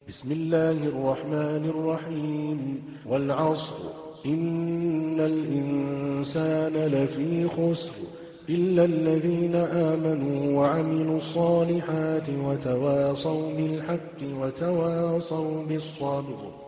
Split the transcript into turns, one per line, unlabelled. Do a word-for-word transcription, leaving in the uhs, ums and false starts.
بسم الله الرحمن الرحيم والعصر إن الإنسان لفي خسر إلا الذين آمنوا وعملوا الصالحات وتواصوا بالحق وتواصوا بالصبر.